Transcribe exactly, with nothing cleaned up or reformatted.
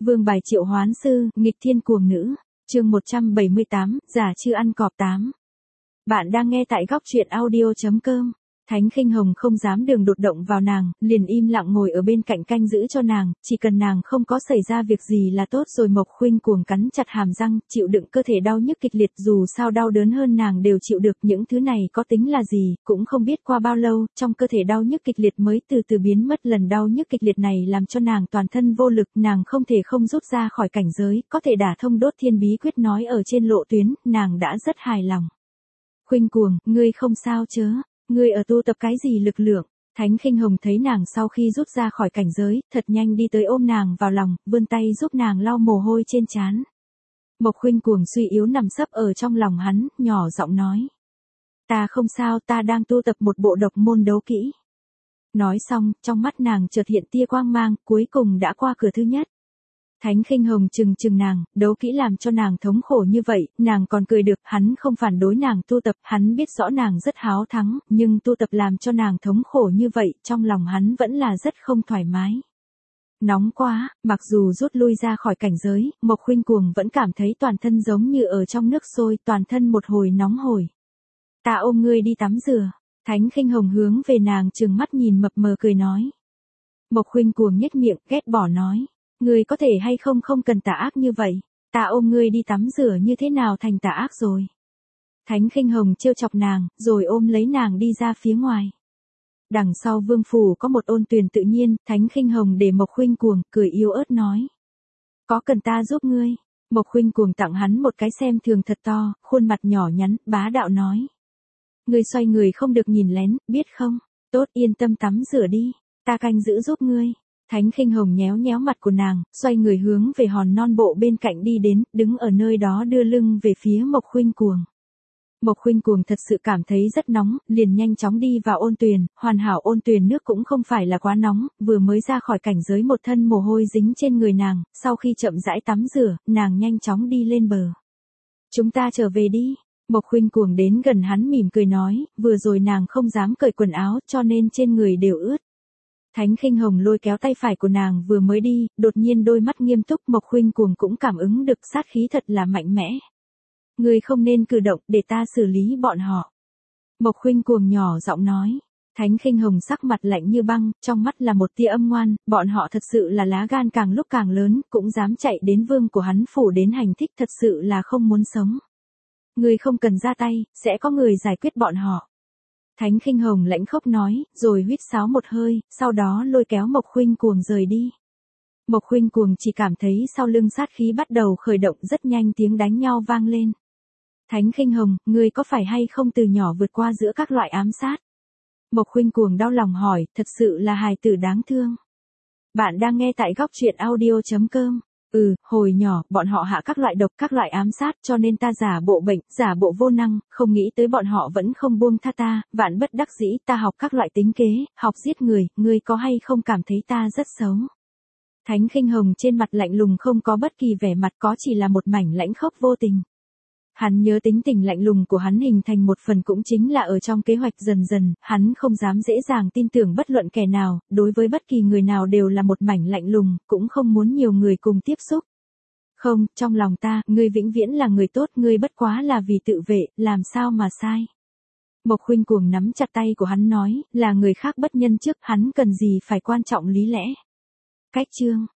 Vương bài triệu hoán sư, nghịch thiên cuồng nữ. Chương một trăm bảy mươi tám, giả chưa ăn cọp tám. Bạn đang nghe tại góc truyện audio chấm com. Thánh Khinh Hồng không dám đường đột động vào nàng, liền im lặng ngồi ở bên cạnh canh giữ cho nàng, chỉ cần nàng không có xảy ra việc gì là tốt rồi. Mộc Khuynh cuồng cắn chặt hàm răng, chịu đựng cơ thể đau nhức kịch liệt, dù sao đau đớn hơn nàng đều chịu được, những thứ này có tính là gì, cũng không biết qua bao lâu, trong cơ thể đau nhức kịch liệt mới từ từ biến mất. Lần đau nhức kịch liệt này làm cho nàng toàn thân vô lực, nàng không thể không rút ra khỏi cảnh giới, có thể đả thông đốt thiên bí quyết nói ở trên lộ tuyến, nàng đã rất hài lòng. Khuynh cuồng, ngươi không sao chớ? Ngươi ở tu tập cái gì lực lượng? Thánh Khinh Hồng thấy nàng sau khi rút ra khỏi cảnh giới, thật nhanh đi tới ôm nàng vào lòng, vươn tay giúp nàng lau mồ hôi trên trán. Mộc Khuynh cuồng suy yếu nằm sấp ở trong lòng hắn, nhỏ giọng nói. Ta không sao, ta đang tu tập một bộ độc môn đấu kỹ. Nói xong, trong mắt nàng chợt hiện tia quang mang, cuối cùng đã qua cửa thứ nhất. Thánh Khinh Hồng trừng trừng nàng, đấu kỹ làm cho nàng thống khổ như vậy, nàng còn cười được, hắn không phản đối nàng tu tập, hắn biết rõ nàng rất háo thắng, nhưng tu tập làm cho nàng thống khổ như vậy, trong lòng hắn vẫn là rất không thoải mái. Nóng quá, mặc dù rút lui ra khỏi cảnh giới, Mộc Khuynh cuồng vẫn cảm thấy toàn thân giống như ở trong nước sôi, toàn thân một hồi nóng hổi. Ta ôm ngươi đi tắm rửa. Thánh Khinh Hồng hướng về nàng trừng mắt nhìn mập mờ cười nói. Mộc Khuynh cuồng nhếch miệng, ghét bỏ nói. Ngươi có thể hay không không cần tà ác như vậy, ta ôm ngươi đi tắm rửa như thế nào thành tà ác rồi. Thánh Khinh Hồng trêu chọc nàng, rồi ôm lấy nàng đi ra phía ngoài. Đằng sau vương phủ có một ôn tuyền tự nhiên, Thánh Khinh Hồng để Mộc Khuynh cuồng, cười yếu ớt nói. Có cần ta giúp ngươi? Mộc Khuynh cuồng tặng hắn một cái xem thường thật to, khuôn mặt nhỏ nhắn, bá đạo nói. Ngươi xoay người không được nhìn lén, biết không? Tốt, yên tâm tắm rửa đi, ta canh giữ giúp ngươi. Thánh Khinh Hồng nhéo nhéo mặt của nàng, xoay người hướng về hòn non bộ bên cạnh đi đến, đứng ở nơi đó đưa lưng về phía Mộc Khuynh cuồng. Mộc Khuynh cuồng thật sự cảm thấy rất nóng, liền nhanh chóng đi vào ôn tuyền, hoàn hảo ôn tuyền nước cũng không phải là quá nóng, vừa mới ra khỏi cảnh giới một thân mồ hôi dính trên người nàng, sau khi chậm rãi tắm rửa, nàng nhanh chóng đi lên bờ. Chúng ta trở về đi. Mộc Khuynh cuồng đến gần hắn mỉm cười nói, vừa rồi nàng không dám cởi quần áo cho nên trên người đều ướt. Thánh Khinh Hồng lôi kéo tay phải của nàng vừa mới đi, đột nhiên đôi mắt nghiêm túc, Mộc Khuynh cuồng cũng cảm ứng được sát khí thật là mạnh mẽ. Ngươi không nên cử động, để ta xử lý bọn họ. Mộc Khuynh cuồng nhỏ giọng nói. Thánh Khinh Hồng sắc mặt lạnh như băng, trong mắt là một tia âm ngoan, bọn họ thật sự là lá gan càng lúc càng lớn, cũng dám chạy đến vương của hắn phủ đến hành thích, thật sự là không muốn sống. Ngươi không cần ra tay, sẽ có người giải quyết bọn họ. Thánh Khinh Hồng lãnh khốc nói, rồi huýt sáo một hơi, sau đó lôi kéo Mộc Khuynh cuồng rời đi. Mộc Khuynh cuồng chỉ cảm thấy sau lưng sát khí bắt đầu khởi động, rất nhanh tiếng đánh nhau vang lên. Thánh Khinh Hồng, ngươi có phải hay không từ nhỏ vượt qua giữa các loại ám sát? Mộc Khuynh cuồng đau lòng hỏi, thật sự là hài tử đáng thương. Bạn đang nghe tại góc truyện audio chấm com. Ừ, hồi nhỏ, bọn họ hạ các loại độc, các loại ám sát, cho nên ta giả bộ bệnh, giả bộ vô năng, không nghĩ tới bọn họ vẫn không buông tha ta, vạn bất đắc dĩ, ta học các loại tính kế, học giết người, ngươi có hay không cảm thấy ta rất xấu? Thánh Khinh Hồng trên mặt lạnh lùng không có bất kỳ vẻ mặt, có chỉ là một mảnh lãnh khốc vô tình. Hắn nhớ tính tình lạnh lùng của hắn hình thành một phần cũng chính là ở trong kế hoạch dần dần, hắn không dám dễ dàng tin tưởng bất luận kẻ nào, đối với bất kỳ người nào đều là một mảnh lạnh lùng, cũng không muốn nhiều người cùng tiếp xúc. Không, trong lòng ta, ngươi vĩnh viễn là người tốt, ngươi bất quá là vì tự vệ, làm sao mà sai. Mộc Khuynh cuồng nắm chặt tay của hắn nói, là người khác bất nhân trước, hắn cần gì phải quan trọng lý lẽ. Cách chương.